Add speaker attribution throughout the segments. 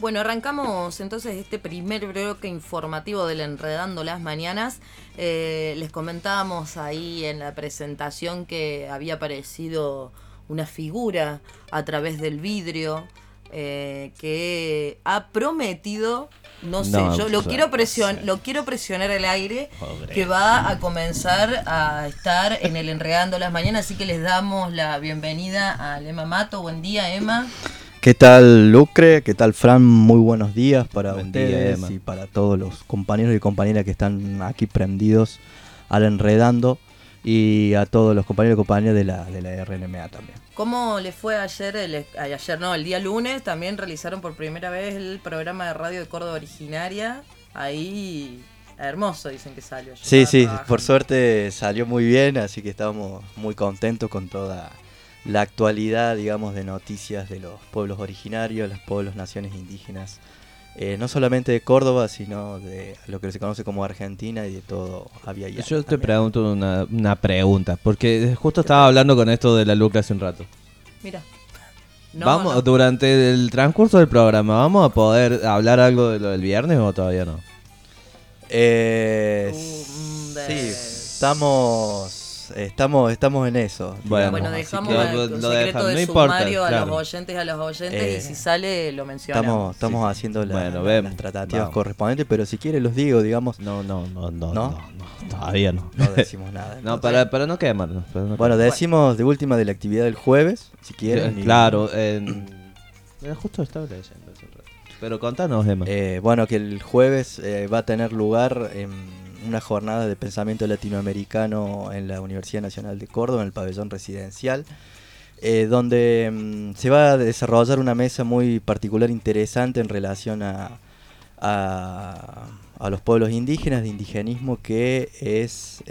Speaker 1: Bueno, arrancamos entonces este primer bloque informativo del Enredando las Mañanas. Les comentábamos ahí en la presentación que había aparecido una figura a través del vidrio que ha prometido, no sé, yo lo quiero presionar al aire, pobre, que va a comenzar a estar en el Enredando las Mañanas, así que les damos la bienvenida a Emma Mato. Buen día, Emma.
Speaker 2: ¿Qué tal, Lucre? ¿Qué tal, Fran? Muy buenos días para ustedes y para todos los compañeros y compañeras que están aquí prendidos al Enredando, y a todos los compañeros y compañeras de la RNMA también.
Speaker 1: ¿Cómo les fue ayer? El día lunes también realizaron por primera vez el programa de radio de Córdoba Originaria. Ahí, hermoso, dicen que salió.
Speaker 2: Sí, por suerte salió muy bien, así que estamos muy contentos con toda la actualidad, digamos, de noticias de los pueblos originarios, los pueblos, naciones indígenas, no solamente de Córdoba, sino de lo que se conoce como Argentina y de todo había ya.
Speaker 3: Yo te pregunto una pregunta, porque justo estaba hablando con esto de la Lucre hace un rato.
Speaker 1: Mira.
Speaker 3: Durante el transcurso del programa, ¿vamos a poder hablar algo de lo del viernes o todavía no?
Speaker 2: Sí, estamos en eso.
Speaker 1: Bueno, dejamos el secreto de sumario a los oyentes, y si sale lo mencionamos.
Speaker 2: Estamos haciendo las tratativas correspondientes, pero si quiere los digo, digamos.
Speaker 3: No, todavía no.
Speaker 2: No decimos nada.
Speaker 3: No, para no quemarnos.
Speaker 2: Bueno, decimos de última de la actividad del jueves, si quieren.
Speaker 3: Claro, justo estaba leyendo hace un rato. Pero contanos, Emma.
Speaker 2: Bueno, que el jueves va a tener lugar una jornada de pensamiento latinoamericano en la Universidad Nacional de Córdoba, en el pabellón residencial, donde se va a desarrollar una mesa muy particular, interesante en relación a los pueblos indígenas, de indigenismo, que es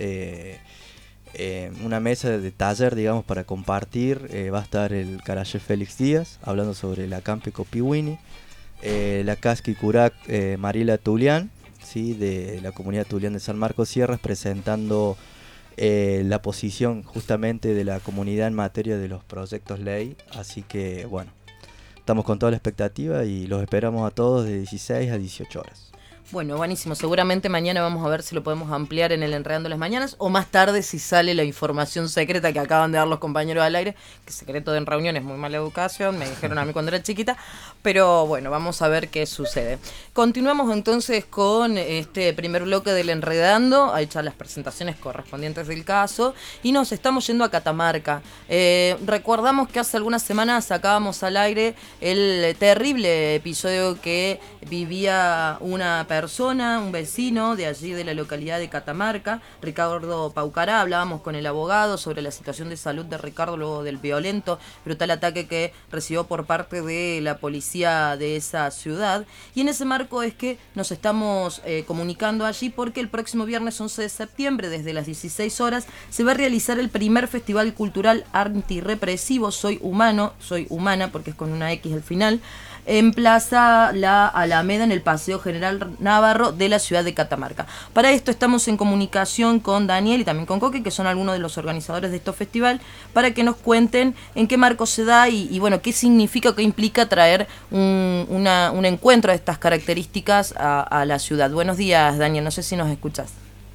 Speaker 2: una mesa de taller, digamos, para compartir. Va a estar el Carayé Félix Díaz hablando sobre la Campe Copiwini, la Casqui Curac Mariela Tulián, ¿sí? De la comunidad Tulián de San Marcos Sierras, presentando la posición justamente de la comunidad en materia de los proyectos ley. Así que bueno, estamos con toda la expectativa y los esperamos a todos de 16 a 18 horas.
Speaker 1: Bueno, buenísimo. Seguramente mañana vamos a ver si lo podemos ampliar en el Enredando las Mañanas, o más tarde si sale la información secreta que acaban de dar los compañeros al aire, que secreto en reuniones, muy mala educación, me dijeron a mí cuando era chiquita, pero bueno, vamos a ver qué sucede. Continuamos entonces con este primer bloque del Enredando, a echar las presentaciones correspondientes del caso, y nos estamos yendo a Catamarca. Recordamos que hace algunas semanas sacábamos al aire el terrible episodio que vivía una persona, un vecino de allí de la localidad de Catamarca, Ricardo Paucará. Hablábamos con el abogado sobre la situación de salud de Ricardo luego del violento, brutal ataque que recibió por parte de la policía de esa ciudad, y en ese marco es que nos estamos comunicando allí porque el próximo viernes 11 de septiembre desde las 16 horas se va a realizar el primer festival cultural antirrepresivo Soy Humano, Soy Humana porque es con una X al final, en Plaza La Alameda, en el Paseo General Navarro de la ciudad de Catamarca. Para esto estamos en comunicación con Daniel y también con Coque, que son algunos de los organizadores de este festival, para que nos cuenten en qué marco se da y bueno, qué significa o qué implica traer un encuentro de estas características a la ciudad. Buenos días, Daniel, no sé si nos escuchas.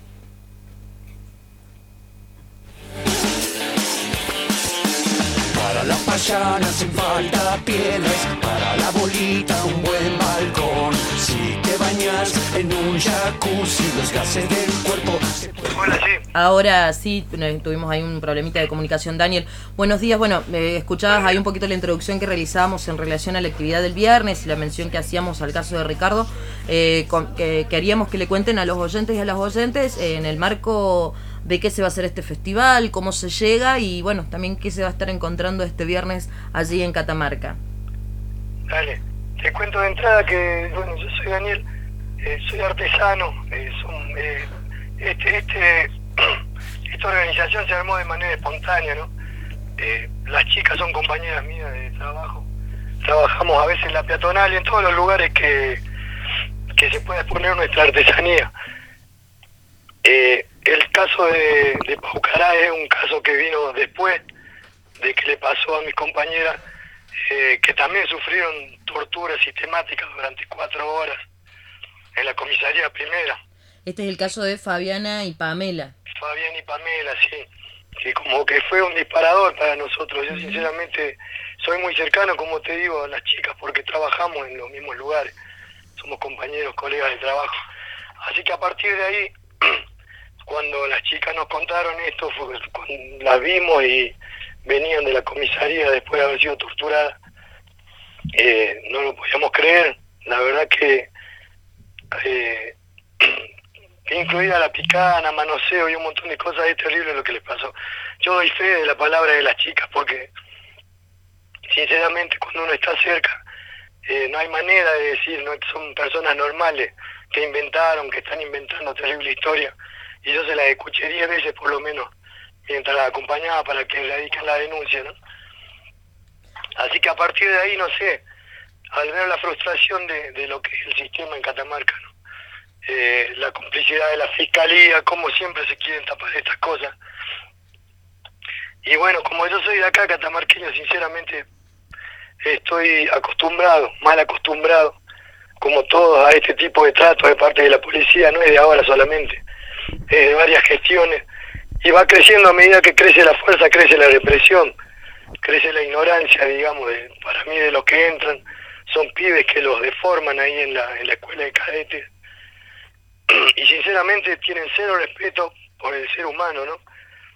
Speaker 4: Para la payana hacen falta piedras, para la bolita un buen balcón. Si te bañas en un jacuzzi, los gases del cuerpo se pueden...
Speaker 1: Hola, sí. Ahora sí, tuvimos ahí un problemita de comunicación. Daniel, buenos días. Bueno, escuchabas ahí un poquito la introducción que realizábamos en relación a la actividad del viernes y la mención que hacíamos al caso de Ricardo. Que queríamos que le cuenten a los oyentes y a las oyentes en el marco de qué se va a hacer este festival, cómo se llega y bueno, también qué se va a estar encontrando este viernes allí en Catamarca.
Speaker 5: Dale, te cuento de entrada que, bueno, yo soy Daniel, soy artesano, esta organización se armó de manera espontánea, ¿no? Las chicas son compañeras mías de trabajo, trabajamos a veces en la peatonal y en todos los lugares que se pueda exponer nuestra artesanía. El caso de Paucará es un caso que vino después de que le pasó a mis compañeras, que también tortura sistemática durante 4 horas en la comisaría primera.
Speaker 1: Este es el caso de Fabiana y Pamela.
Speaker 5: Fabián y Pamela, sí, que como que fue un disparador para nosotros. Yo sinceramente soy muy cercano, como te digo, a las chicas porque trabajamos en los mismos lugares, somos compañeros, colegas de trabajo. Así que a partir de ahí, cuando las chicas nos contaron esto, las vimos y venían de la comisaría después de haber sido torturadas, no lo podíamos creer. La verdad que incluida la picana, manoseo y un montón de cosas, es terrible lo que les pasó. Yo doy fe de la palabra de las chicas porque sinceramente cuando uno está cerca no hay manera de decir, no son personas normales que inventaron, que están inventando terrible historia, y yo se las escuché 10 veces por lo menos mientras las acompañaba para que radiquen la denuncia, ¿no? Así que a partir de ahí, no sé, al ver la frustración de lo que es el sistema en Catamarca, ¿no? La complicidad de la fiscalía, como siempre se quieren tapar estas cosas. Y bueno, como yo soy de acá, catamarqueño, sinceramente estoy acostumbrado, mal acostumbrado, como todos, a este tipo de tratos de parte de la policía. No es de ahora solamente, es de varias gestiones, y va creciendo a medida que crece la fuerza, crece la represión, crece la ignorancia, digamos, para mí de los que entran. Son pibes que los deforman ahí en la escuela de cadetes, y sinceramente tienen cero respeto por el ser humano, ¿no?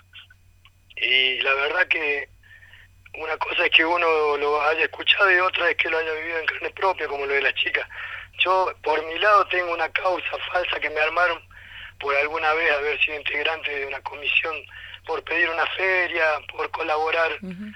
Speaker 5: Y la verdad que una cosa es que uno lo haya escuchado y otra es que lo haya vivido en carne propia, como lo de las chicas. Yo, por mi lado, tengo una causa falsa que me armaron por alguna vez haber sido integrante de una comisión, por pedir una feria, por colaborar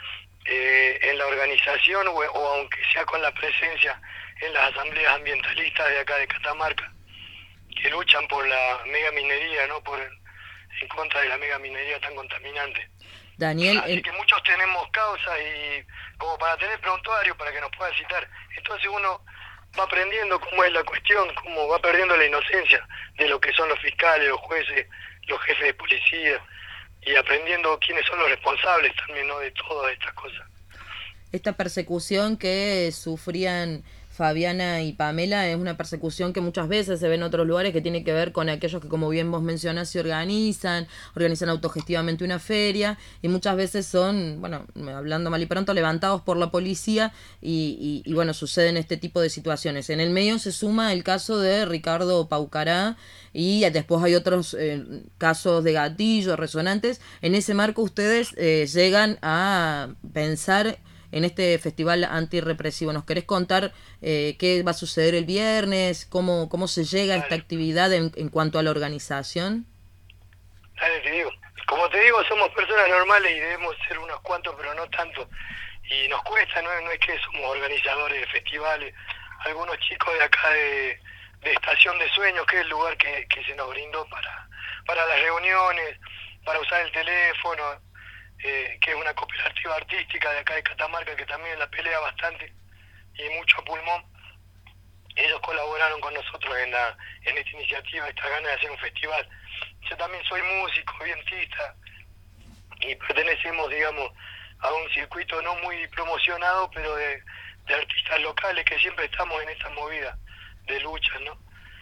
Speaker 5: en la organización, o aunque sea con la presencia en las asambleas ambientalistas de acá de Catamarca, que luchan por la mega minería, ¿no? En contra de la mega minería tan contaminante.
Speaker 1: Daniel,
Speaker 5: así que muchos tenemos causas y como para tener prontuario para que nos puedan citar. Entonces uno va aprendiendo cómo es la cuestión, cómo va perdiendo la inocencia de lo que son los fiscales, los jueces, los jefes de policía, y aprendiendo quiénes son los responsables también, ¿no? De todas estas cosas.
Speaker 1: Esta persecución que sufrían Fabiana y Pamela es una persecución que muchas veces se ve en otros lugares, que tiene que ver con aquellos que, como bien vos mencionás, se organizan autogestivamente una feria, y muchas veces son, bueno, hablando mal y pronto, levantados por la policía y bueno, suceden este tipo de situaciones. En el medio se suma el caso de Ricardo Paucará, y después hay otros casos de gatillos resonantes. En ese marco ustedes llegan a pensar en este festival antirrepresivo. ¿Nos querés contar qué va a suceder el viernes? ¿Cómo se llega a esta actividad en cuanto a la organización?
Speaker 5: Dale, te digo. Como te digo, somos personas normales y debemos ser unos cuantos, pero no tanto. Y nos cuesta, no es que somos organizadores de festivales. Algunos chicos de acá de Estación de Sueños, que es el lugar que se nos brindó para las reuniones, para usar el teléfono, que es una cooperativa artística de acá de Catamarca que también la pelea bastante y mucho a pulmón. Ellos colaboraron con nosotros en esta iniciativa, esta gana de hacer un festival. Yo también soy músico, vientista, y pertenecemos, digamos, a un circuito no muy promocionado, pero de artistas locales que siempre estamos en esta movida de lucha, ¿no?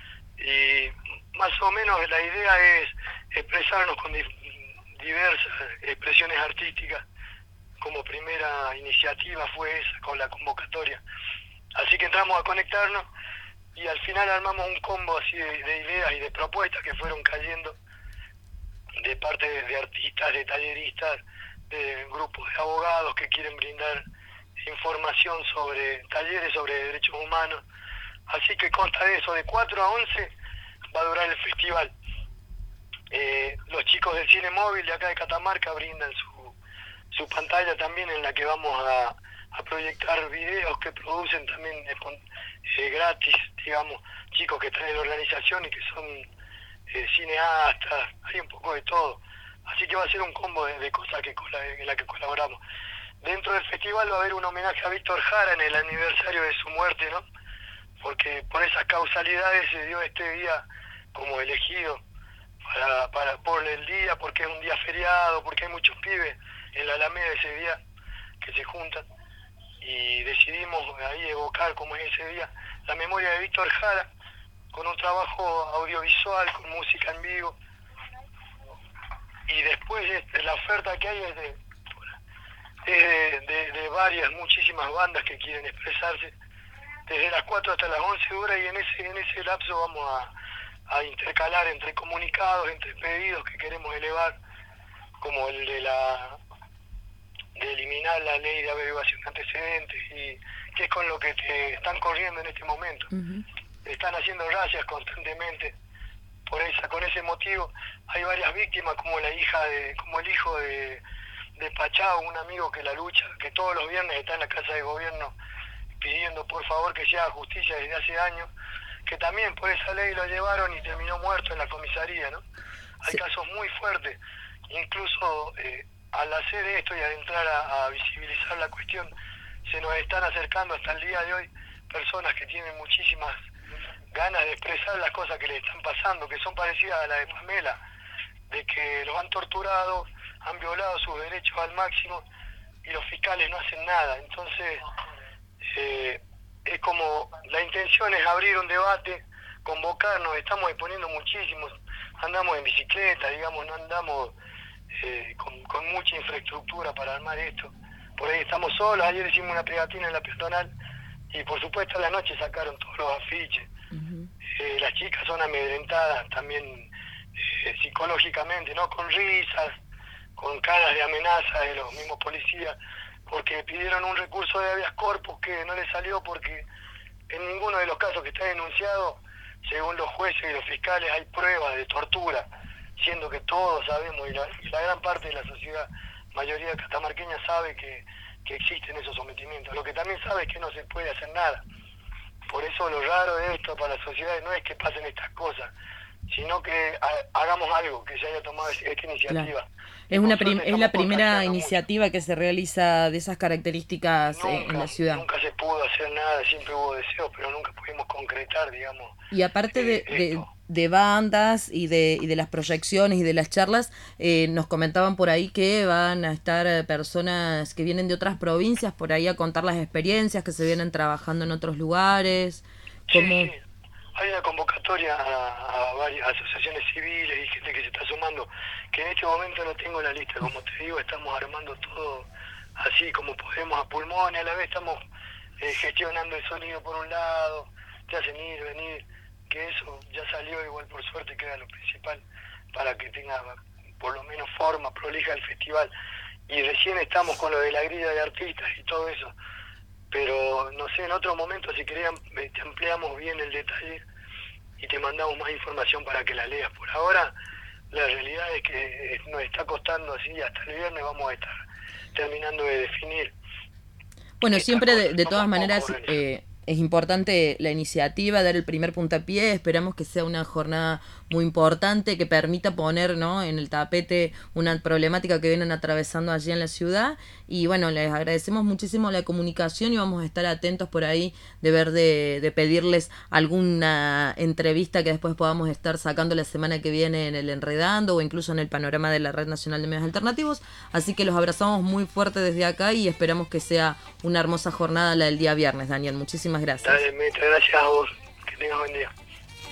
Speaker 5: Y más o menos la idea es expresarnos con diversas expresiones artísticas. Como primera iniciativa fue esa, con la convocatoria. Así que entramos a conectarnos y al final armamos un combo así de ideas y de propuestas que fueron cayendo de parte de artistas, de talleristas, de grupos de abogados que quieren brindar información sobre talleres sobre derechos humanos. Así que consta de eso, de 4 a 11 va a durar el festival. Los chicos del Cine Móvil de acá de Catamarca brindan su pantalla también, en la que vamos a proyectar videos que producen también gratis, digamos, chicos que están en la organización y que son cineastas, hay un poco de todo. Así que va a ser un combo de cosas en la que colaboramos. Dentro del festival va a haber un homenaje a Víctor Jara en el aniversario de su muerte, ¿no? Porque por esas causalidades se dio este día como elegido por el día, porque es un día feriado, porque hay muchos pibes en la Alameda ese día que se juntan. y decidimos ahí evocar, como es ese día, la memoria de Víctor Jara, con un trabajo audiovisual, con música en vivo. Y después la oferta que hay es de varias, muchísimas bandas que quieren expresarse, desde las 4 hasta las 11 horas, y en ese lapso vamos a intercalar entre comunicados, entre pedidos que queremos elevar, como el de eliminar la ley de averiguación de antecedentes, y que es con lo que te están corriendo en este momento.
Speaker 1: Uh-huh.
Speaker 5: Están haciendo gracias constantemente con ese motivo. Hay varias víctimas, como el hijo de Pachá, un amigo que la lucha, que todos los viernes está en la Casa de Gobierno pidiendo por favor que se haga justicia desde hace años, que también por esa ley lo llevaron y terminó muerto en la comisaría, ¿no? Hay casos muy fuertes, incluso al hacer esto y al entrar a visibilizar la cuestión, se nos están acercando hasta el día de hoy personas que tienen muchísimas ganas de expresar las cosas que le están pasando, que son parecidas a la de Pamela, de que los han torturado, han violado sus derechos al máximo y los fiscales no hacen nada. Entonces, es como, la intención es abrir un debate, convocarnos, estamos exponiendo muchísimos, andamos en bicicleta, digamos, no andamos con mucha infraestructura para armar esto. Por ahí estamos solos, ayer hicimos una pegatina en la peatonal y por supuesto a la noche sacaron todos los afiches. Uh-huh. Las chicas son amedrentadas también psicológicamente, ¿no? Con risas, con caras de amenaza de los mismos policías, porque pidieron un recurso de habeas corpus que no les salió porque en ninguno de los casos que está denunciado, según los jueces y los fiscales, hay pruebas de tortura, siendo que todos sabemos, y la gran parte de la sociedad, mayoría catamarqueña, sabe que existen esos sometimientos. Lo que también sabe es que no se puede hacer nada. Por eso lo raro de esto para la sociedad no es que pasen estas cosas, sino que hagamos algo, que se haya tomado esta iniciativa. Claro.
Speaker 1: Es la primera iniciativa que se realiza de esas características en la ciudad.
Speaker 5: Nunca se pudo hacer nada, siempre hubo deseos, pero nunca pudimos concretar, digamos.
Speaker 1: Y aparte de bandas y de las proyecciones y de las charlas, nos comentaban por ahí que van a estar personas que vienen de otras provincias por ahí a contar las experiencias, que se vienen trabajando en otros lugares.
Speaker 5: Sí. Hay una convocatoria a varias asociaciones civiles y gente que se está sumando, que en este momento no tengo la lista, como te digo, estamos armando todo así como podemos a pulmón, y a la vez estamos gestionando el sonido por un lado, te hacen ir, venir, que eso ya salió igual por suerte, que era lo principal, para que tenga por lo menos forma, prolija el festival, y recién estamos con lo de la grilla de artistas y todo eso. Pero no sé, en otro momento si querían te ampliamos bien el detalle y te mandamos más información para que la leas. Por ahora la realidad es que nos está costando así, hasta el viernes vamos a estar terminando de definir.
Speaker 1: Bueno, siempre de todas maneras es importante la iniciativa, dar el primer puntapié. Esperamos que sea una jornada muy importante, que permita poner, ¿no?, en el tapete una problemática que vienen atravesando allí en la ciudad. Y bueno, les agradecemos muchísimo la comunicación y vamos a estar atentos por ahí de ver de pedirles alguna entrevista que después podamos estar sacando la semana que viene en el Enredando o incluso en el panorama de la Red Nacional de Medios Alternativos. Así que los abrazamos muy fuerte desde acá y esperamos que sea una hermosa jornada la del día viernes, Daniel. Muchísimas gracias.
Speaker 5: Dale, Meta, gracias a vos. Que tengas buen día.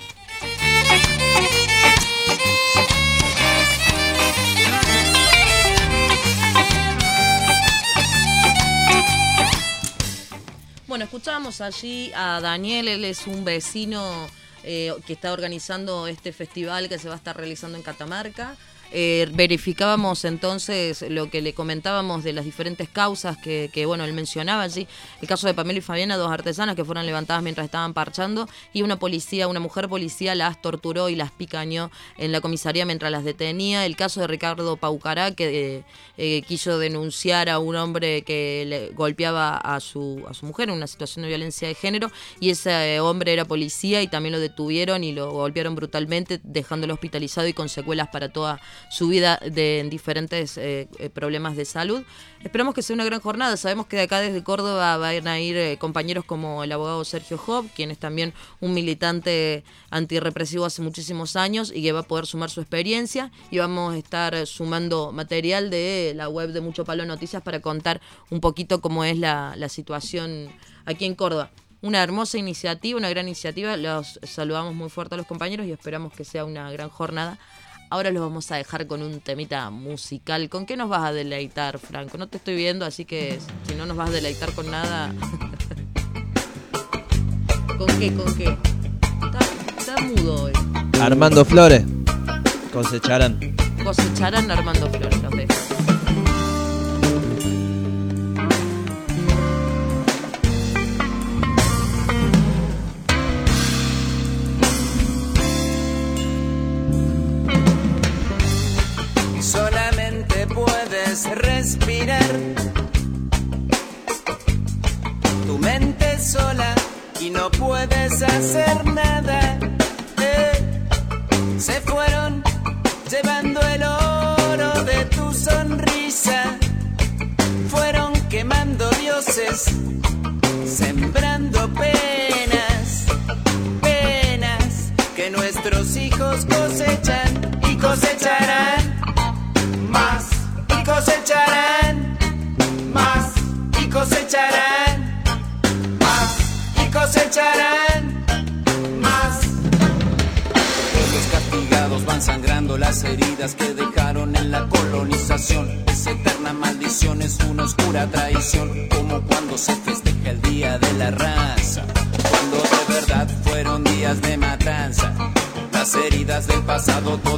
Speaker 1: Bueno, escuchábamos allí a Daniel, él es un vecino que está organizando este festival que se va a estar realizando en Catamarca. Verificábamos entonces lo que le comentábamos de las diferentes causas que bueno, él mencionaba allí, el caso de Pamela y Fabiana, dos artesanas que fueron levantadas mientras estaban parchando, y una mujer policía las torturó y las picañó en la comisaría mientras las detenía. El caso de Ricardo Paucará, que quiso denunciar a un hombre que le golpeaba a su mujer en una situación de violencia de género, y ese hombre era policía y también lo detuvieron y lo golpearon brutalmente, dejándolo hospitalizado y con secuelas para toda su vida en diferentes problemas de salud. Esperamos que sea una gran jornada. Sabemos que de acá desde Córdoba van a ir compañeros como el abogado Sergio Job, quien es también un militante antirrepresivo hace muchísimos años y que va a poder sumar su experiencia, y vamos a estar sumando material de la web de Mucho Palo Noticias para contar un poquito cómo es la situación aquí en Córdoba. Una hermosa iniciativa, una gran iniciativa. Los saludamos muy fuerte a los compañeros y esperamos que sea una gran jornada. Ahora los vamos a dejar con un temita musical. ¿Con qué nos vas a deleitar, Franco? No te estoy viendo, así que si no nos vas a deleitar con nada... ¿Con qué? Está mudo hoy.
Speaker 3: Armando Flores. Cosecharán
Speaker 1: Armando Flores, los dejo.
Speaker 6: Solamente puedes respirar, tu mente sola, y no puedes hacer nada. Se fueron llevando el oro de tu sonrisa, fueron quemando dioses, sembrando penas, penas que nuestros hijos cosechan y cosecharán más, y cosecharán más, y cosecharán más, y cosecharán más. Los castigados van sangrando las heridas que dejaron en la colonización. Esa eterna maldición es una oscura traición, como cuando se festeja el Día de la Raza, cuando de verdad fueron días de matanza. Las heridas del pasado